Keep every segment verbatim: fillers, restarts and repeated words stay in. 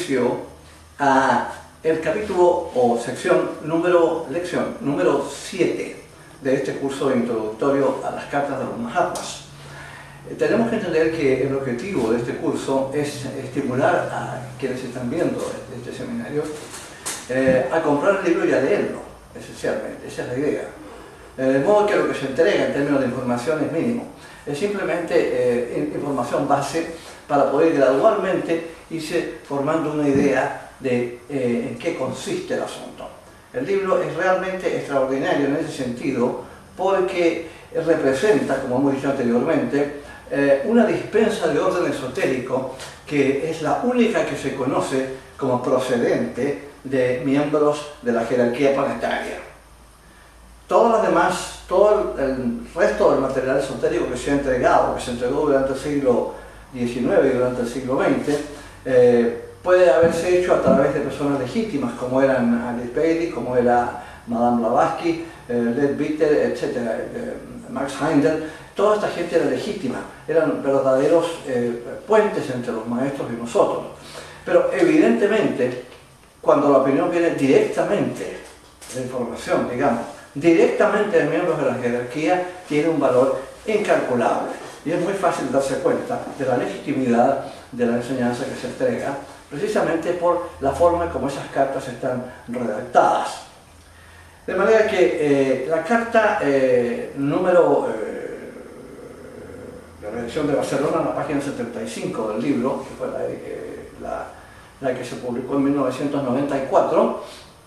inicio a el capítulo o sección número, lección número siete de este curso introductorio a las cartas de los Mahatmas. Eh, tenemos que entender que el objetivo de este curso es estimular a quienes están viendo este, este seminario eh, a comprar el libro y a leerlo, esencialmente, esa es la idea. Eh, de modo que lo que se entrega en términos de información es mínimo, es simplemente eh, información base para poder gradualmente irse formando una idea de eh, en qué consiste el asunto. El libro es realmente extraordinario en ese sentido porque representa, como hemos dicho anteriormente, eh, una dispensa de orden esotérico que es la única que se conoce como procedente de miembros de la jerarquía planetaria. Todas las demás, todo el resto del material esotérico que se ha entregado, que se entregó durante el siglo diecinueve y durante el siglo veinte, eh, puede haberse hecho a través de personas legítimas como eran Alice Bailey, como era Madame Blavatsky, eh, Leadbeater, etcétera, eh, Max Heindel. Toda esta gente era legítima, eran verdaderos eh, puentes entre los maestros y nosotros. Pero evidentemente, cuando la opinión viene directamente, la información, digamos, directamente de miembros de la jerarquía, tiene un valor incalculable. Y es muy fácil darse cuenta de la legitimidad de la enseñanza que se entrega, precisamente por la forma como esas cartas están redactadas. De manera que eh, la carta eh, número eh, de la edición de Barcelona, la página setenta y cinco del libro, que fue la, eh, la, la que se publicó en mil novecientos noventa y cuatro,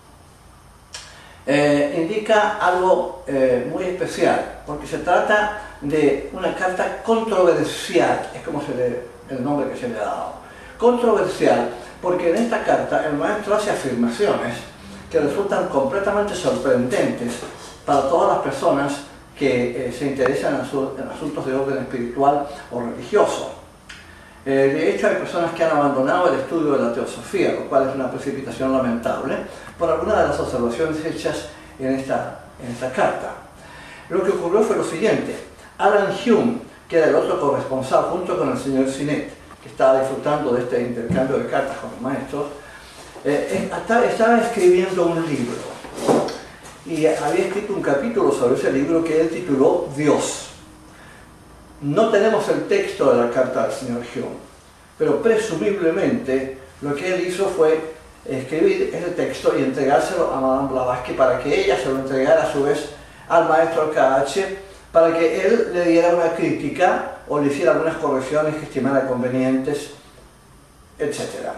eh, indica algo eh, muy especial, porque se trata de una carta controversial, es como se le, el nombre que se le ha dado. Controversial, porque en esta carta el maestro hace afirmaciones que resultan completamente sorprendentes para todas las personas que eh, se interesan en, asu en asuntos de orden espiritual o religioso. Eh, de hecho, hay personas que han abandonado el estudio de la teosofía, lo cual es una precipitación lamentable, por algunas de las observaciones hechas en esta, en esta carta. Lo que ocurrió fue lo siguiente: Alan Hume, que era el otro corresponsal junto con el señor Sinet, que estaba disfrutando de este intercambio de cartas con los maestros, eh, estaba escribiendo un libro y había escrito un capítulo sobre ese libro que él tituló Dios. No tenemos el texto de la carta del señor Hume, pero presumiblemente lo que él hizo fue escribir ese texto y entregárselo a Madame Blavatsky para que ella se lo entregara a su vez al maestro K H, para que él le diera una crítica o le hiciera algunas correcciones que estimara convenientes, etcétera.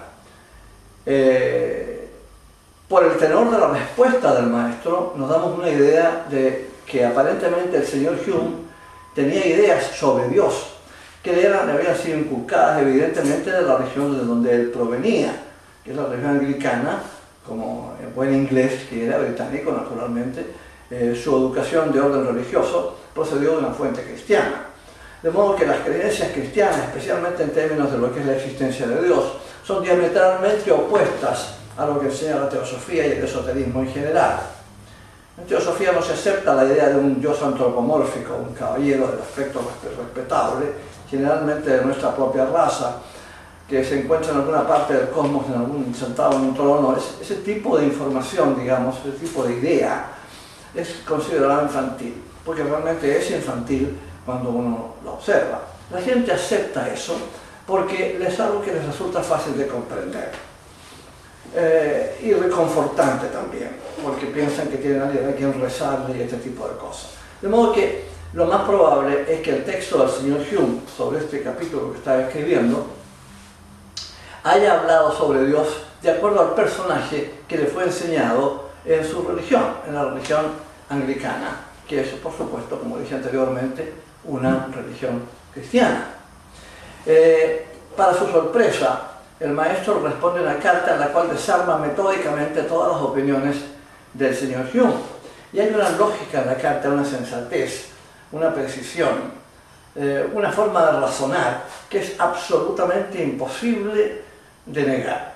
Eh, por el tenor de la respuesta del maestro nos damos una idea de que aparentemente el señor Hume tenía ideas sobre Dios que le, eran, le habían sido inculcadas evidentemente de la región de donde él provenía, que es la región anglicana, como en buen inglés que era británico naturalmente. Eh, su educación de orden religioso procedió de una fuente cristiana. De modo que las creencias cristianas, especialmente en términos de lo que es la existencia de Dios, son diametralmente opuestas a lo que enseña la teosofía y el esoterismo en general. En teosofía no se acepta la idea de un dios antropomórfico, un caballero del aspecto respetable, generalmente de nuestra propia raza, que se encuentra en alguna parte del cosmos, en algún, sentado en un trono. Es, ese tipo de información, digamos, ese tipo de idea, es considerado infantil, porque realmente es infantil cuando uno lo observa. La gente acepta eso porque es algo que les resulta fácil de comprender eh, y reconfortante también, porque piensan que tienen a alguien a quien rezarle y este tipo de cosas. De modo que lo más probable es que el texto del señor Hume sobre este capítulo que estaba escribiendo haya hablado sobre Dios de acuerdo al personaje que le fue enseñado en su religión, en la religión anglicana, que es, por supuesto, como dije anteriormente, una religión cristiana. Eh, para su sorpresa, el maestro responde una carta en la cual desarma metódicamente todas las opiniones del señor Hume. Y hay una lógica en la carta, una sensatez, una precisión, eh, una forma de razonar que es absolutamente imposible de negar.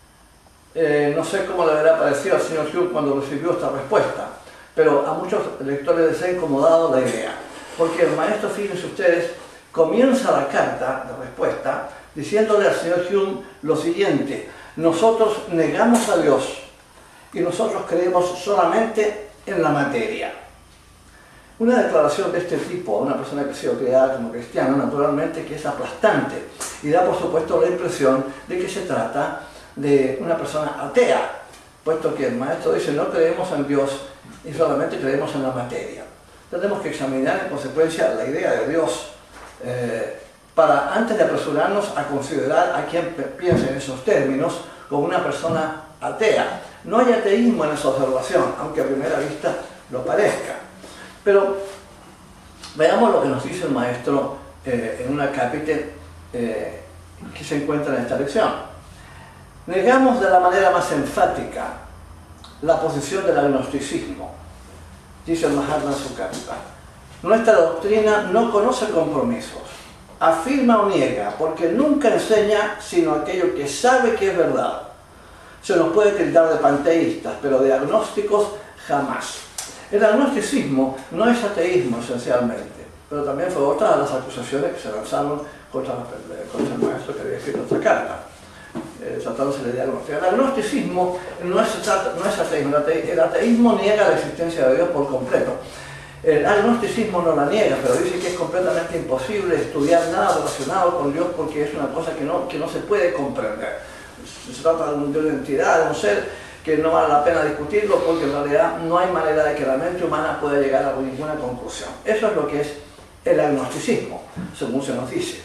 Eh, no sé cómo le habrá parecido al señor Hume cuando recibió esta respuesta, pero a muchos lectores les ha incomodado la idea, porque el maestro, fíjense ustedes, comienza la carta de respuesta diciéndole al señor Hume lo siguiente: nosotros negamos a Dios y nosotros creemos solamente en la materia. Una declaración de este tipo a una persona que ha sido criada como cristiana, naturalmente que es aplastante y da por supuesto la impresión de que se trata de una persona atea, puesto que el maestro dice no creemos en Dios y solamente creemos en la materia. Tenemos que examinar en consecuencia la idea de Dios eh, para antes de apresurarnos a considerar a quien piense en esos términos como una persona atea. No hay ateísmo en esa observación, aunque a primera vista lo parezca. Pero veamos lo que nos dice el maestro eh, en una capítulo eh, que se encuentra en esta lección. Negamos de la manera más enfática la posición del agnosticismo, dice el Mahatma en su carta. Nuestra doctrina no conoce compromisos, afirma o niega, porque nunca enseña sino aquello que sabe que es verdad. Se nos puede tildar de panteístas, pero de agnósticos jamás. El agnosticismo no es ateísmo esencialmente, pero también fue otra de las acusaciones que se lanzaron contra, contra el maestro que había escrito esta carta, eh, tratándose de agnóstico. El agnosticismo no es, no es ateísmo, el ateísmo niega la existencia de Dios por completo. El agnosticismo no la niega, pero dice que es completamente imposible estudiar nada relacionado con Dios porque es una cosa que no, que no se puede comprender. Se trata de una entidad, de un ser que no vale la pena discutirlo porque en realidad no hay manera de que la mente humana pueda llegar a ninguna conclusión. Eso es lo que es el agnosticismo, según se nos dice.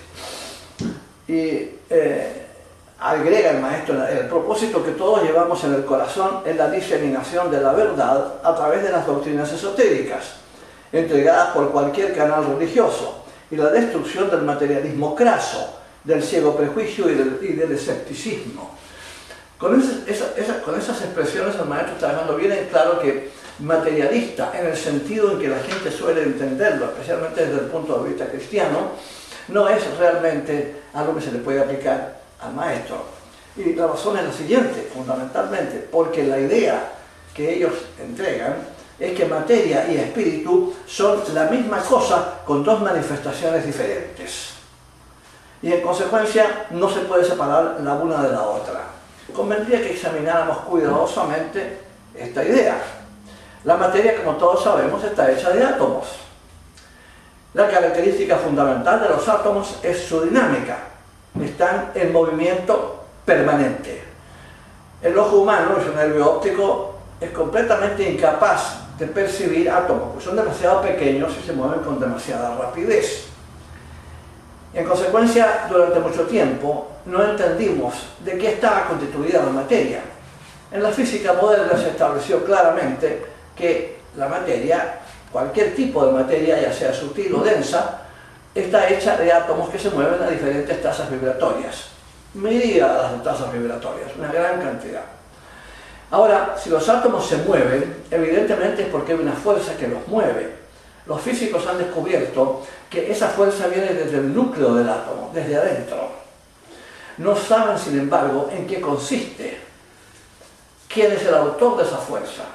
Y eh, agrega el maestro, el propósito que todos llevamos en el corazón es la diseminación de la verdad a través de las doctrinas esotéricas, entregadas por cualquier canal religioso, y la destrucción del materialismo craso, del ciego prejuicio y del, y del escepticismo. Con, ese, esa, esa, con esas expresiones el maestro está dejando bien en claro que materialista, en el sentido en que la gente suele entenderlo, especialmente desde el punto de vista cristiano, no es realmente algo que se le puede aplicar al maestro. Y la razón es la siguiente, fundamentalmente, porque la idea que ellos entregan es que materia y espíritu son la misma cosa con dos manifestaciones diferentes. Y en consecuencia no se puede separar la una de la otra. Convendría que examináramos cuidadosamente esta idea. La materia, como todos sabemos, está hecha de átomos. La característica fundamental de los átomos es su dinámica. Están en movimiento permanente. El ojo humano, su nervio óptico, es completamente incapaz de percibir átomos, porque son demasiado pequeños y se mueven con demasiada rapidez. En consecuencia, durante mucho tiempo no entendimos de qué estaba constituida la materia. En la física moderna se estableció claramente que la materia, cualquier tipo de materia, ya sea sutil o densa, está hecha de átomos que se mueven a diferentes tasas vibratorias. Miríadas de tasas vibratorias, una gran cantidad. Ahora, si los átomos se mueven, evidentemente es porque hay una fuerza que los mueve. Los físicos han descubierto que esa fuerza viene desde el núcleo del átomo, desde adentro. No saben, sin embargo, en qué consiste, quién es el autor de esa fuerza.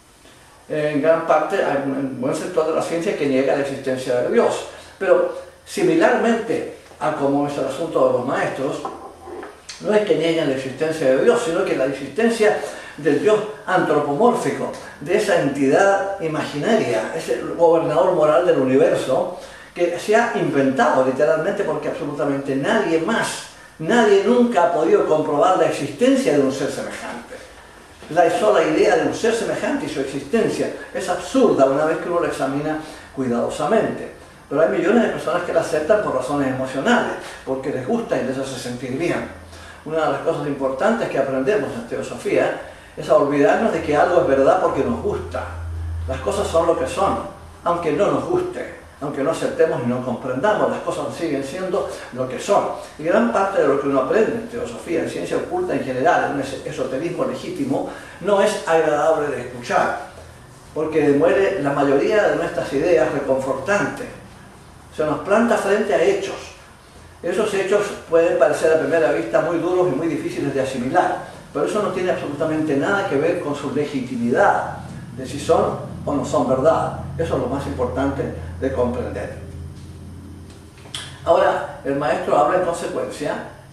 En gran parte hay un buen sector de la ciencia que niega la existencia de Dios, pero similarmente a como es el asunto de los maestros, no es que nieguen la existencia de Dios, sino que la existencia del Dios antropomórfico, de esa entidad imaginaria, ese gobernador moral del universo, que se ha inventado literalmente porque absolutamente nadie más, nadie nunca ha podido comprobar la existencia de un ser semejante. La sola idea de un ser semejante y su existencia es absurda una vez que uno la examina cuidadosamente. Pero hay millones de personas que la aceptan por razones emocionales, porque les gusta y les hace sentir bien. Una de las cosas importantes que aprendemos en teosofía es a olvidarnos de que algo es verdad porque nos gusta. Las cosas son lo que son, aunque no nos guste, aunque no aceptemos y no comprendamos, las cosas siguen siendo lo que son. Y gran parte de lo que uno aprende en teosofía, en ciencia oculta en general, en un esoterismo legítimo, no es agradable de escuchar, porque demuele la mayoría de nuestras ideas reconfortantes. Se nos planta frente a hechos. Esos hechos pueden parecer a primera vista muy duros y muy difíciles de asimilar, pero eso no tiene absolutamente nada que ver con su legitimidad, de si son o no son verdad. Eso es lo más importante de comprender. Ahora, el maestro habla en consecuencia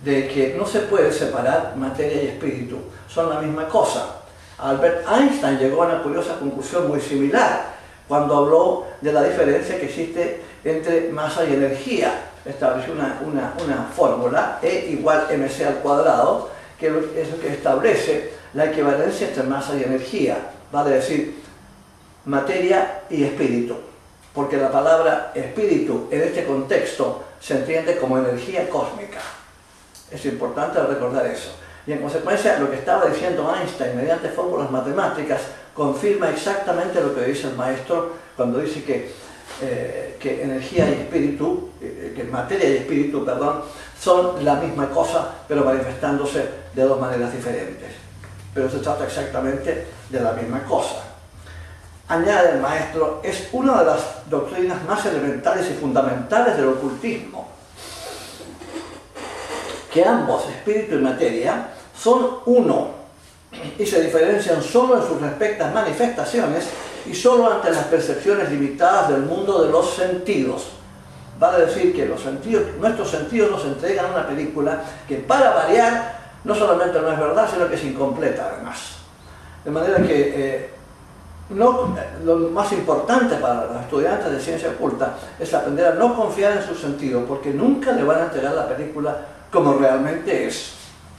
de que no se puede separar materia y espíritu, son la misma cosa. Albert Einstein llegó a una curiosa conclusión muy similar cuando habló de la diferencia que existe entre masa y energía. Estableció una, una, una fórmula, E igual mc al cuadrado, que es lo que establece la equivalencia entre masa y energía, vale decir, materia y espíritu, porque la palabra espíritu en este contexto se entiende como energía cósmica. Es importante recordar eso. Y en consecuencia, lo que estaba diciendo Einstein mediante fórmulas matemáticas confirma exactamente lo que dice el maestro cuando dice que, eh, que energía y espíritu, eh, que materia y espíritu, perdón, son la misma cosa, pero manifestándose de dos maneras diferentes. Pero se trata exactamente de la misma cosa. Añade el maestro, es una de las doctrinas más elementales y fundamentales del ocultismo, que ambos, espíritu y materia, son uno y se diferencian solo en sus respectivas manifestaciones y solo ante las percepciones limitadas del mundo de los sentidos. Vale decir que los sentidos, nuestros sentidos nos entregan una película que, para variar, no solamente no es verdad, sino que es incompleta además. De manera que eh, no, lo más importante para los estudiantes de ciencia oculta es aprender a no confiar en sus sentidos, porque nunca le van a entregar la película como realmente es.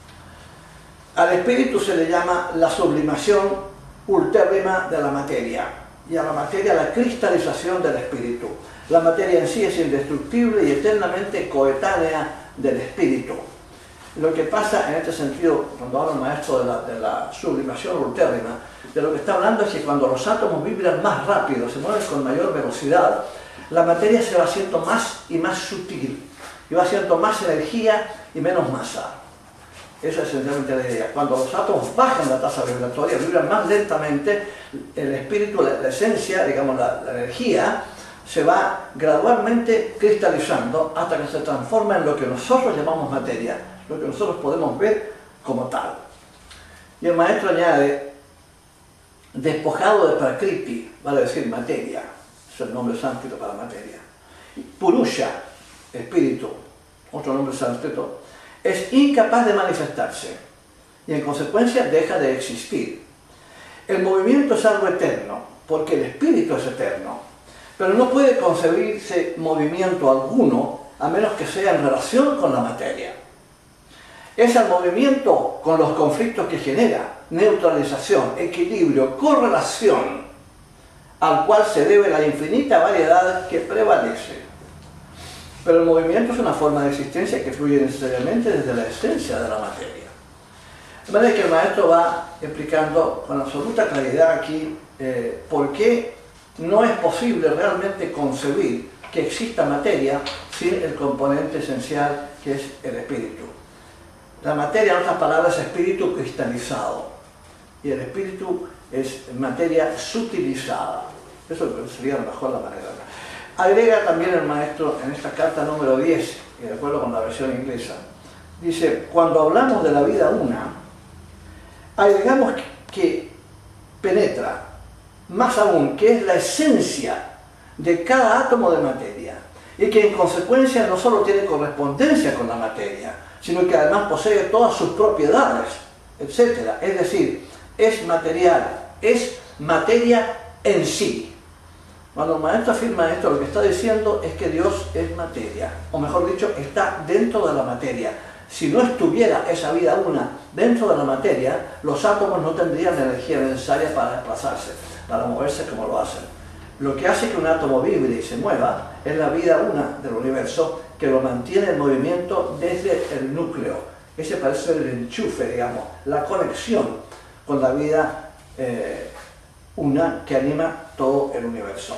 Al espíritu se le llama la sublimación ultérrima de la materia, y a la materia la cristalización del espíritu. La materia en sí es indestructible y eternamente coetánea del espíritu. Lo que pasa en este sentido, cuando habla el maestro de la, de la sublimación ultérrima, de lo que está hablando es que cuando los átomos vibran más rápido, se mueven con mayor velocidad, la materia se va haciendo más y más sutil, y va haciendo más energía y menos masa. Esa es esencialmente la idea. Cuando los átomos bajan la tasa vibratoria, vibran más lentamente, el espíritu, la, la esencia, digamos la, la energía, se va gradualmente cristalizando hasta que se transforma en lo que nosotros llamamos materia, lo que nosotros podemos ver como tal. Y el maestro añade, despojado de prakriti, vale decir materia, es el nombre sánscrito para materia. Purusha, espíritu, otro nombre sánscrito, es incapaz de manifestarse y en consecuencia deja de existir. El movimiento es algo eterno, porque el espíritu es eterno, pero no puede concebirse movimiento alguno a menos que sea en relación con la materia. Es el movimiento con los conflictos que genera, neutralización, equilibrio, correlación, al cual se debe la infinita variedad que prevalece. Pero el movimiento es una forma de existencia que fluye necesariamente desde la esencia de la materia. De manera que el maestro va explicando con absoluta claridad aquí eh, por qué no es posible realmente concebir que exista materia sin el componente esencial que es el espíritu. La materia, en otras palabras, es espíritu cristalizado y el espíritu es materia sutilizada. Eso sería a lo mejor la manera. Agrega también el maestro en esta carta número diez, y de acuerdo con la versión inglesa, dice, cuando hablamos de la vida una, agregamos que, que penetra, más aún, que es la esencia de cada átomo de materia, y que en consecuencia no solo tiene correspondencia con la materia, sino que además posee todas sus propiedades, etcétera. Es decir, es material, es materia en sí. Cuando el maestro afirma esto, lo que está diciendo es que Dios es materia, o mejor dicho, está dentro de la materia. Si no estuviera esa vida una dentro de la materia, los átomos no tendrían la energía necesaria para desplazarse, para moverse como lo hacen. Lo que hace que un átomo vibre y se mueva es la vida una del universo que lo mantiene en movimiento desde el núcleo. Ese parece ser el enchufe, digamos, la conexión con la vida eh, una que anima todo el universo.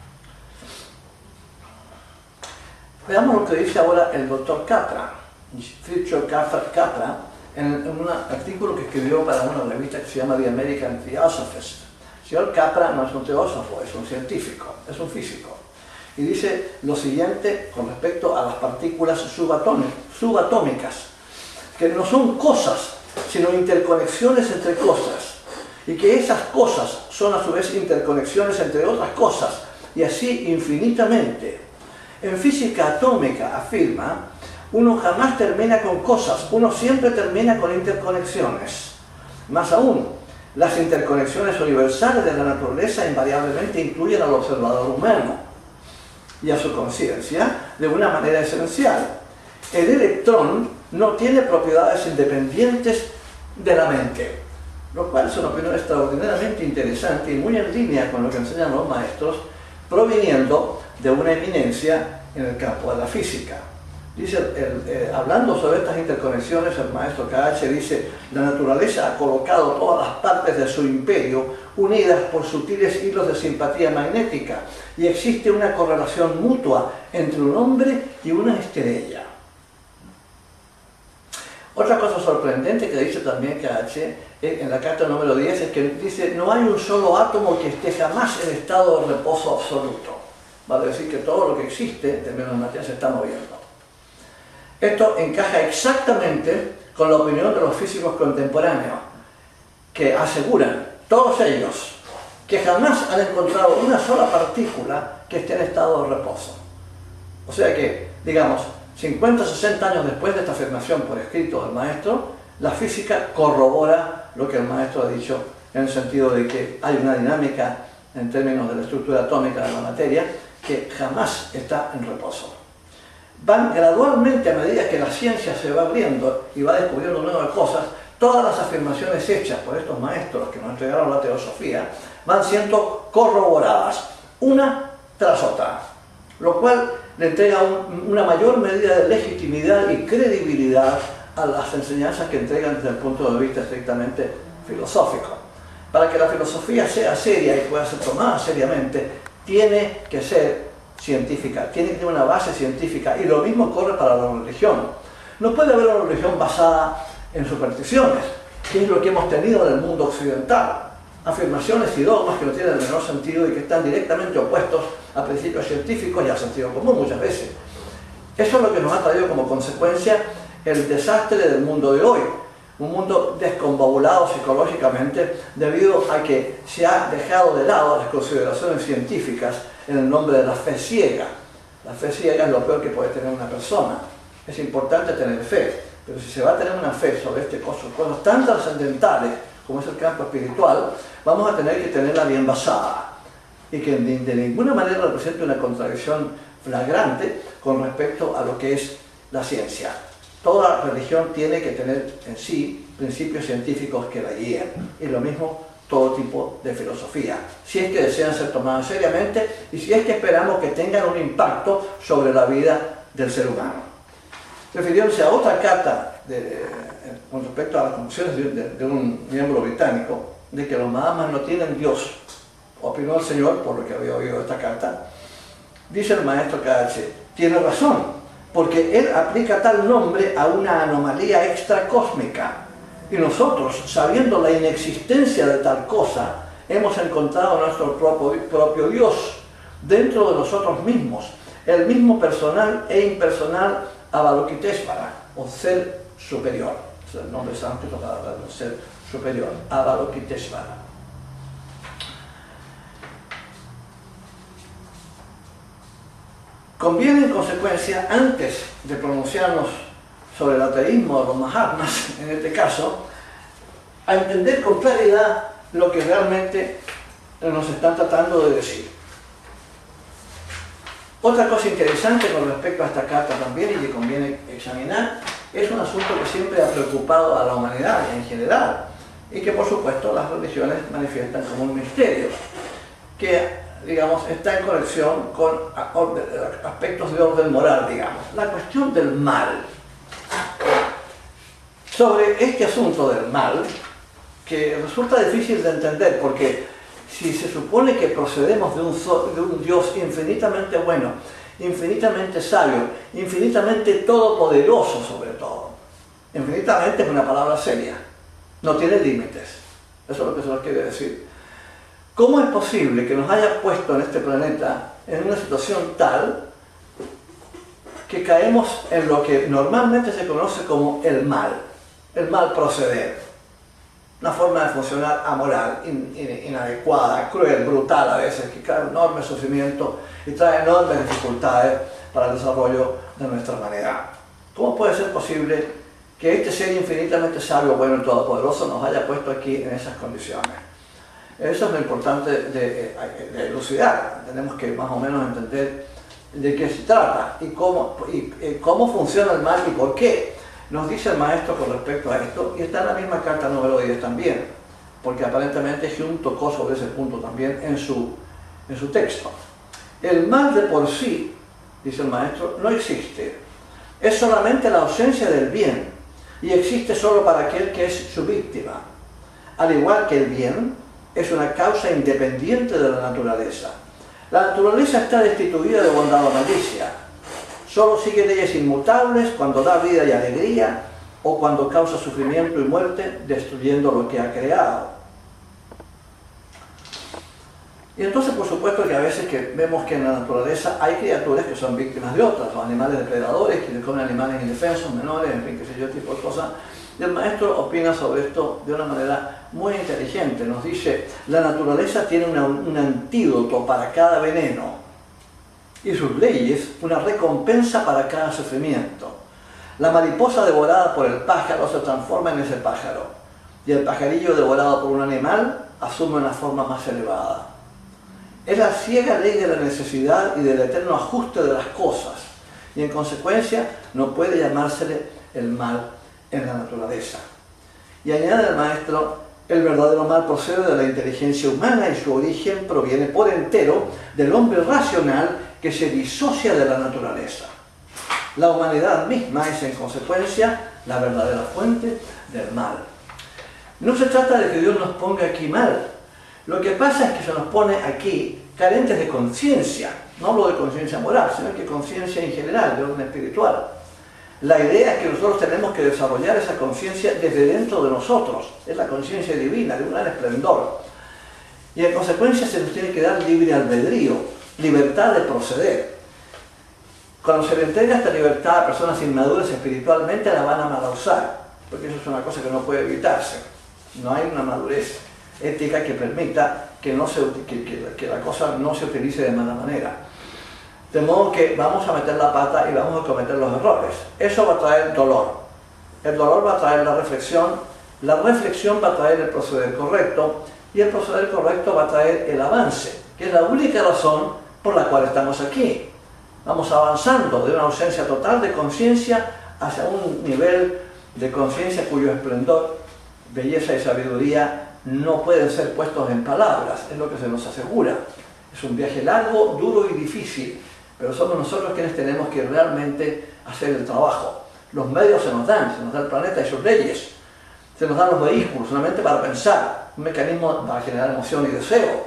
Veamos lo que dice ahora el doctor Capra, Fritjof Capra, en un artículo que escribió para una revista que se llama The American Theosophist. El señor Capra no es un teósofo, es un científico, es un físico. Y dice lo siguiente con respecto a las partículas subatómicas, que no son cosas, sino interconexiones entre cosas, y que esas cosas son a su vez interconexiones entre otras cosas, y así infinitamente. En física atómica afirma, Uno jamás termina con cosas, uno siempre termina con interconexiones. Más aún, las interconexiones universales de la naturaleza invariablemente incluyen al observador humano y a su conciencia de una manera esencial. El electrón no tiene propiedades independientes de la mente, lo cual es una opinión extraordinariamente interesante y muy en línea con lo que enseñan los maestros, proviniendo de una eminencia en el campo de la física. Dice, el, eh, hablando sobre estas interconexiones, el maestro K H dice: la naturaleza ha colocado todas las partes de su imperio unidas por sutiles hilos de simpatía magnética y existe una correlación mutua entre un hombre y una estrella. Otra cosa sorprendente que dice también K H en la carta número diez es que dice: no hay un solo átomo que esté jamás en estado de reposo absoluto. Vale decir que todo lo que existe en términos de materia se está moviendo. Esto encaja exactamente con la opinión de los físicos contemporáneos, que aseguran, todos ellos, que jamás han encontrado una sola partícula que esté en estado de reposo. O sea que, digamos, cincuenta o sesenta años después de esta afirmación por escrito del maestro, la física corrobora lo que el maestro ha dicho, en el sentido de que hay una dinámica en términos de la estructura atómica de la materia que jamás está en reposo. Van gradualmente, a medida que la ciencia se va abriendo y va descubriendo nuevas cosas, todas las afirmaciones hechas por estos maestros que nos entregaron la teosofía van siendo corroboradas una tras otra, lo cual le entrega un, una mayor medida de legitimidad y credibilidad a las enseñanzas que entregan desde el punto de vista estrictamente filosófico. Para que la filosofía sea seria y pueda ser tomada seriamente, tiene que ser científica, tiene que tener una base científica, y lo mismo corre para la religión. No puede haber una religión basada en supersticiones, que es lo que hemos tenido en el mundo occidental. Afirmaciones y dogmas que no tienen el menor sentido y que están directamente opuestos a principios científicos y al sentido común muchas veces. Eso es lo que nos ha traído como consecuencia el desastre del mundo de hoy. Un mundo desconfabulado psicológicamente debido a que se ha dejado de lado las consideraciones científicas en el nombre de la fe ciega. La fe ciega es lo peor que puede tener una persona. Es importante tener fe, pero si se va a tener una fe sobre este cosas, cosas tan trascendentales como es el campo espiritual, vamos a tener que tenerla bien basada y que de ninguna manera represente una contradicción flagrante con respecto a lo que es la ciencia. Toda religión tiene que tener en sí principios científicos que la guíen, y lo mismo todo tipo de filosofía, si es que desean ser tomadas seriamente y si es que esperamos que tengan un impacto sobre la vida del ser humano. Refiriéndose a otra carta de, de, con respecto a las conclusiones de, de, de un miembro británico, de que los Mahatmas no tienen Dios, opinó el señor, por lo que había oído esta carta, dice el maestro K H, tiene razón, porque él aplica tal nombre a una anomalía extracósmica. Y nosotros, sabiendo la inexistencia de tal cosa, hemos encontrado nuestro propio, propio Dios dentro de nosotros mismos, el mismo personal e impersonal Avalokiteshvara, o ser superior. Es el nombre sánscrito para hablar del ser superior, Avalokiteshvara. Conviene en consecuencia, antes de pronunciarnos sobre el ateísmo de los Mahatmas, en este caso, a entender con claridad lo que realmente nos están tratando de decir. Otra cosa interesante con respecto a esta carta también, y que conviene examinar, es un asunto que siempre ha preocupado a la humanidad en general, y que por supuesto las religiones manifiestan como un misterio, que digamos, está en conexión con aspectos de orden moral, digamos. La cuestión del mal. Sobre este asunto del mal, que resulta difícil de entender, porque si se supone que procedemos de un, de un Dios infinitamente bueno, infinitamente sabio, infinitamente todopoderoso sobre todo, infinitamente es una palabra seria, no tiene límites, eso es lo que se nos quiere decir. ¿Cómo es posible que nos haya puesto en este planeta en una situación tal que caemos en lo que normalmente se conoce como el mal, el mal proceder? Una forma de funcionar amoral, in, in, inadecuada, cruel, brutal a veces, que crea enorme sufrimiento y trae enormes dificultades para el desarrollo de nuestra humanidad. ¿Cómo puede ser posible que este ser infinitamente sabio, bueno y todopoderoso nos haya puesto aquí en esas condiciones? Eso es lo importante de, de elucidar. Tenemos que más o menos entender de qué se trata y cómo, y, y cómo funciona el mal y por qué. Nos dice el maestro con respecto a esto, y está en la misma carta número diez también, porque aparentemente Hume tocó sobre ese punto también en su, en su texto. El mal de por sí, dice el maestro, no existe. Es solamente la ausencia del bien y existe solo para aquel que es su víctima. Al igual que el bien, es una causa independiente de la naturaleza. La naturaleza está destituida de bondad o malicia. Solo sigue leyes inmutables cuando da vida y alegría o cuando causa sufrimiento y muerte, destruyendo lo que ha creado. Y entonces, por supuesto, que a veces que vemos que en la naturaleza hay criaturas que son víctimas de otras, los animales depredadores, que comen animales indefensos, menores, en fin, qué sé yo, tipo de cosas. Y el maestro opina sobre esto de una manera muy inteligente. Nos dice, la naturaleza tiene una, un antídoto para cada veneno y sus leyes una recompensa para cada sufrimiento. La mariposa devorada por el pájaro se transforma en ese pájaro y el pajarillo devorado por un animal asume una forma más elevada. Es la ciega ley de la necesidad y del eterno ajuste de las cosas y en consecuencia no puede llamársele el mal en la naturaleza. Y añade el maestro, el verdadero mal procede de la inteligencia humana y su origen proviene por entero del hombre racional que se disocia de la naturaleza. La humanidad misma es en consecuencia la verdadera fuente del mal. No se trata de que Dios nos ponga aquí mal. Lo que pasa es que se nos pone aquí carentes de conciencia. No hablo de conciencia moral, sino que conciencia en general, de orden espiritual. La idea es que nosotros tenemos que desarrollar esa conciencia desde dentro de nosotros. Es la conciencia divina, de un gran esplendor. Y en consecuencia se nos tiene que dar libre albedrío, libertad de proceder. Cuando se le entrega esta libertad a personas inmaduras espiritualmente, la van a mal usar, porque eso es una cosa que no puede evitarse. No hay una madurez ética que permita que, no se, que, que, que la cosa no se utilice de mala manera. De modo que vamos a meter la pata y vamos a cometer los errores. Eso va a traer dolor. El dolor va a traer la reflexión, la reflexión va a traer el proceder correcto y el proceder correcto va a traer el avance, que es la única razón por la cual estamos aquí. Vamos avanzando de una ausencia total de conciencia hacia un nivel de conciencia cuyo esplendor, belleza y sabiduría no pueden ser puestos en palabras, es lo que se nos asegura. Es un viaje largo, duro y difícil, pero somos nosotros quienes tenemos que realmente hacer el trabajo. Los medios se nos dan, se nos da el planeta y sus leyes, se nos dan los vehículos, una mente para pensar, un mecanismo para generar emoción y deseo,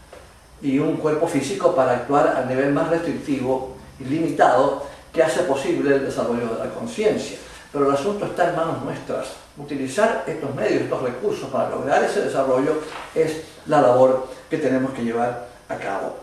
y un cuerpo físico para actuar al nivel más restrictivo y limitado que hace posible el desarrollo de la conciencia. Pero el asunto está en manos nuestras. Utilizar estos medios, estos recursos para lograr ese desarrollo es la labor que tenemos que llevar a cabo.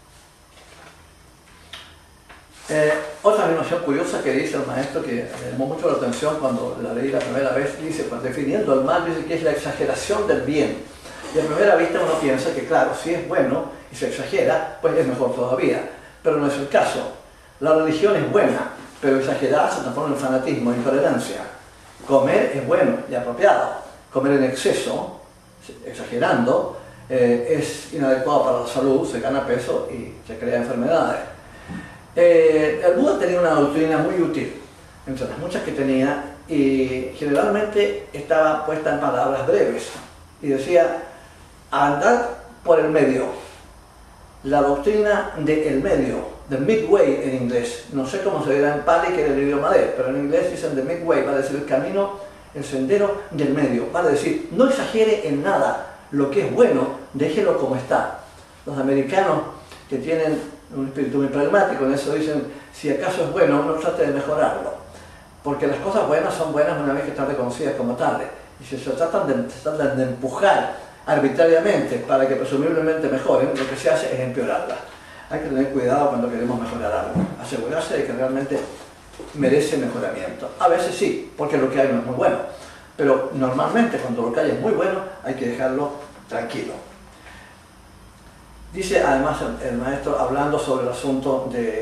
Eh, otra noción curiosa que dice el maestro, que me llamó mucho la atención cuando la leí la primera vez, dice, pues, definiendo el mal, dice que es la exageración del bien. Y a primera vista uno piensa que, claro, si es bueno y se exagera, pues es mejor todavía. Pero no es el caso. La religión es buena, pero exagerada se transforma en fanatismo, en intolerancia. Comer es bueno y apropiado. Comer en exceso, exagerando, eh, es inadecuado para la salud, se gana peso y se crea enfermedades. Eh, el Buda tenía una doctrina muy útil, entre las muchas que tenía, y generalmente estaba puesta en palabras breves. Y decía, andar por el medio. La doctrina del medio. The midway en inglés, no sé cómo se dirá en Pali, que es el idioma de él, pero en inglés dicen the midway, va a decir el camino, el sendero del medio, va a decir, no exagere en nada, lo que es bueno, déjelo como está. Los americanos, que tienen un espíritu muy pragmático, en eso dicen, si acaso es bueno, no trate de mejorarlo, porque las cosas buenas son buenas una vez que están reconocidas como tales, y si se tratan de, se tratan de empujar arbitrariamente para que presumiblemente mejoren, lo que se hace es empeorarlas. Hay que tener cuidado cuando queremos mejorar algo, asegurarse de que realmente merece mejoramiento. A veces sí, porque lo que hay no es muy bueno, pero normalmente cuando lo que hay es muy bueno, hay que dejarlo tranquilo. Dice además el, el maestro, hablando sobre el asunto de,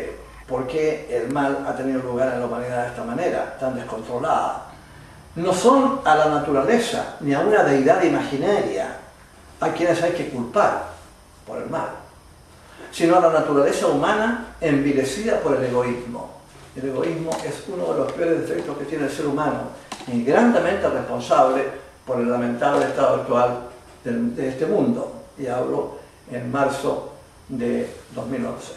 por qué el mal ha tenido lugar en la humanidad de esta manera, tan descontrolada. No son a la naturaleza ni a una deidad imaginaria a quienes hay que culpar por el mal, sino a la naturaleza humana envilecida por el egoísmo. El egoísmo es uno de los peores defectos que tiene el ser humano y grandemente responsable por el lamentable estado actual de, de este mundo. Y hablo en marzo de dos mil once.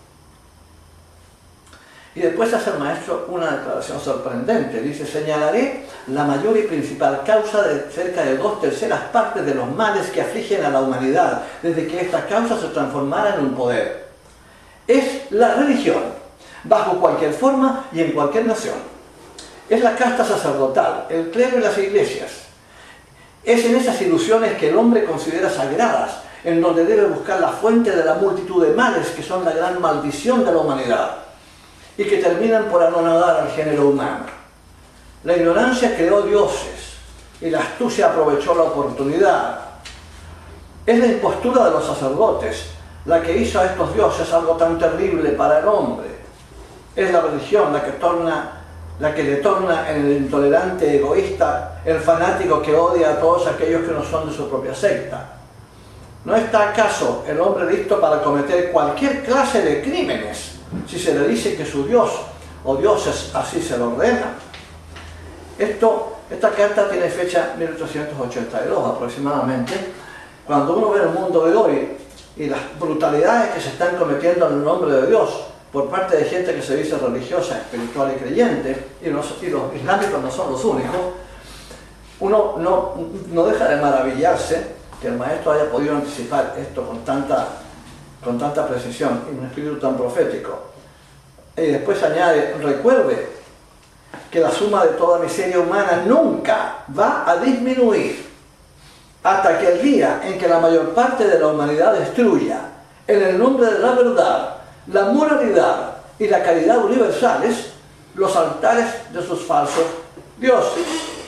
Y después hace el maestro una declaración sorprendente. Dice: señalaré la mayor y principal causa de cerca de dos terceras partes de los males que afligen a la humanidad desde que esta causa se transformara en un poder. Es la religión, bajo cualquier forma y en cualquier nación. Es la casta sacerdotal, el clero y las iglesias. Es en esas ilusiones que el hombre considera sagradas, en donde debe buscar la fuente de la multitud de males que son la gran maldición de la humanidad y que terminan por anonadar al género humano. La ignorancia creó dioses y la astucia aprovechó la oportunidad. Es la impostura de los sacerdotes la que hizo a estos dioses algo tan terrible para el hombre. Es la religión la que torna, la que le torna en el intolerante egoísta, el fanático que odia a todos aquellos que no son de su propia secta. ¿No está acaso el hombre listo para cometer cualquier clase de crímenes si se le dice que su Dios o dioses así se lo ordenan? Esto, esta carta tiene fecha mil ochocientos ochenta y dos aproximadamente. Cuando uno ve el mundo de hoy y las brutalidades que se están cometiendo en el nombre de Dios por parte de gente que se dice religiosa, espiritual y creyente, y los, y los islámicos no son los únicos, uno no, no deja de maravillarse que el maestro haya podido anticipar esto con tanta, con tanta precisión y un espíritu tan profético. Y después añade: recuerde que la suma de toda miseria humana nunca va a disminuir hasta que el día en que la mayor parte de la humanidad destruya, en el nombre de la verdad, la moralidad y la caridad universales, los altares de sus falsos dioses.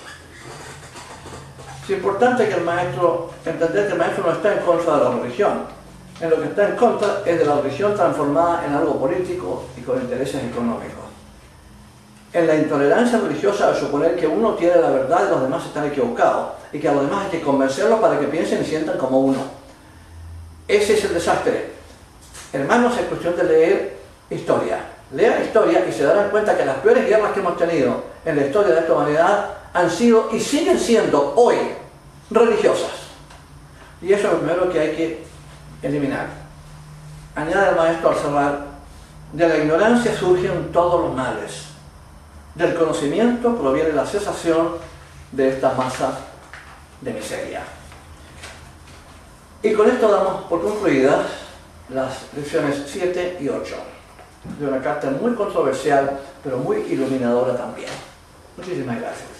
Es importante que el maestro, entender que el maestro no está en contra de la religión. En lo que está en contra es de la religión transformada en algo político y con intereses económicos. En la intolerancia religiosa de suponer que uno tiene la verdad y los demás están equivocados, y que a los demás hay que convencerlos para que piensen y sientan como uno. Ese es el desastre. Hermanos, es cuestión de leer historia. Lean historia y se darán cuenta que las peores guerras que hemos tenido en la historia de esta humanidad han sido y siguen siendo hoy religiosas. Y eso es lo primero que hay que eliminar. Añade el maestro al cerrar: de la ignorancia surgen todos los males. Del conocimiento proviene la cesación de esta masa de miseria. Y con esto damos por concluidas las lecciones siete y ocho de una carta muy controversial, pero muy iluminadora también. Muchísimas gracias.